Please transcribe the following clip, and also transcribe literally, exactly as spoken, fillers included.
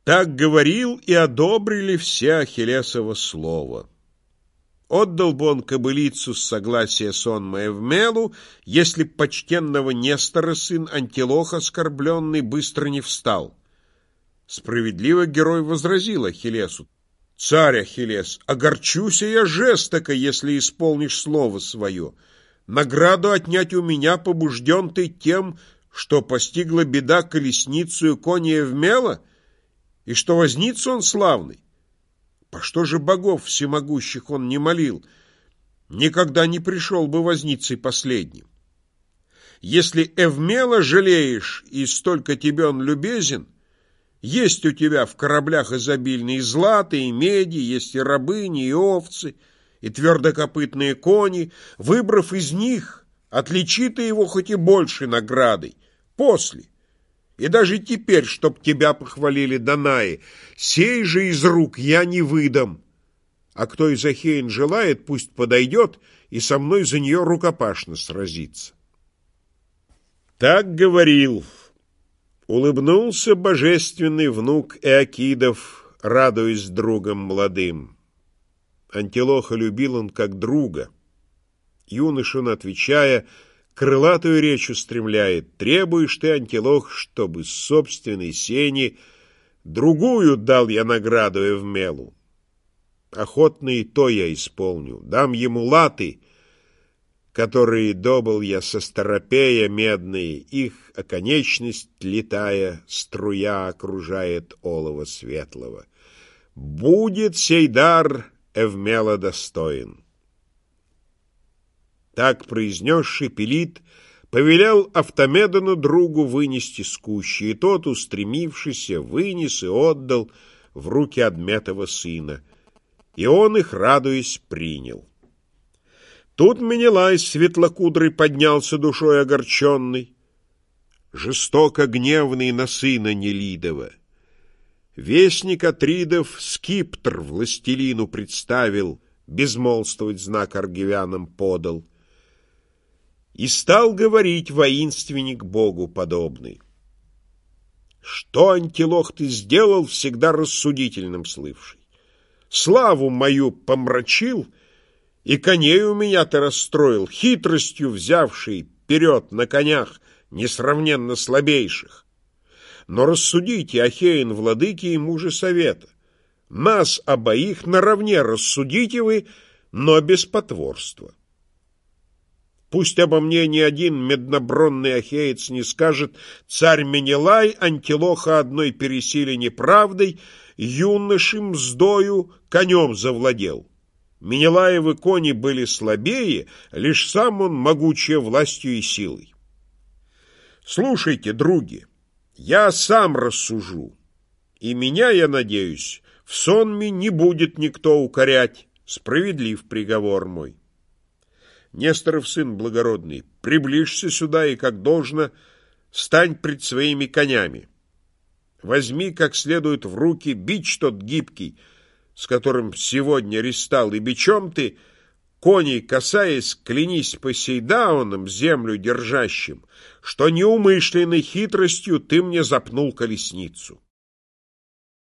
Так говорил и одобрили все Ахиллесово слово. Отдал бы он кобылицу с согласия сонмое в Мелу, если б почтенного Нестора сын Антилох оскорбленный быстро не встал. Справедливо герой возразил Ахиллесу: «Царь Ахиллес, огорчуся я жестоко, если исполнишь слово свое. Награду отнять у меня побужден ты тем, что постигла беда колесницу коня Евмела, и что возница он славный. По что же богов всемогущих он не молил, никогда не пришел бы возницей последним. Если Эвмела жалеешь, и столько тебе он любезен, есть у тебя в кораблях изобильные златы и меди, есть и рабыни, и овцы, и твердокопытные кони. Выбрав из них, отличи ты его хоть и большей наградой, после. И даже теперь, чтоб тебя похвалили Данаи, сей же из рук я не выдам. А кто из ахеин желает, пусть подойдет и со мной за нее рукопашно сразится». Так говорил. Улыбнулся божественный внук Эакидов, радуясь другом молодым. Антилоха любил он как друга. Юнош он, отвечая, крылатую речь устремляет: «Требуешь ты, Антилох, чтобы с собственной сени другую дал я награду Эвмелу? Охотно и то я исполню. Дам ему латы, которые добыл я со старопея медные, их оконечность летая, струя окружает олова светлого. Будет сей дар Эвмела достоин». Так произнесший, Пелит повелел Автомедону другу вынести скущи, и тот, устремившийся, вынес и отдал в руки Адметова сына, и он их, радуясь, принял. Тут Менелай светлокудрый поднялся душой огорченный, жестоко гневный на сына Нелидова. Вестник Атридов Скиптр властелину представил, безмолвствовать знак аргивянам подал. И стал говорить воинственник Богу подобный: «Что, Антилох, ты сделал, всегда рассудительным слывший? Славу мою помрачил, и коней у меня ты расстроил, хитростью взявший вперед на конях несравненно слабейших. Но рассудите, Ахеин, владыки и мужи совета, нас обоих наравне рассудите вы, но без потворства. Пусть обо мне ни один меднобронный ахеец не скажет: царь Менелай Антилоха одной пересиле неправдой, юношем мздою конем завладел. Менелаевы кони были слабее, лишь сам он могучая властью и силой. Слушайте, други, я сам рассужу, и меня, я надеюсь, в сонме не будет никто укорять. Справедлив приговор мой. Несторов сын благородный, приближься сюда и, как должно, стань пред своими конями. Возьми как следует в руки бич тот гибкий, с которым сегодня ристал, и бичом ты, коней касаясь, клянись Посейдаоном, землю держащим, что неумышленной хитростью ты мне запнул колесницу».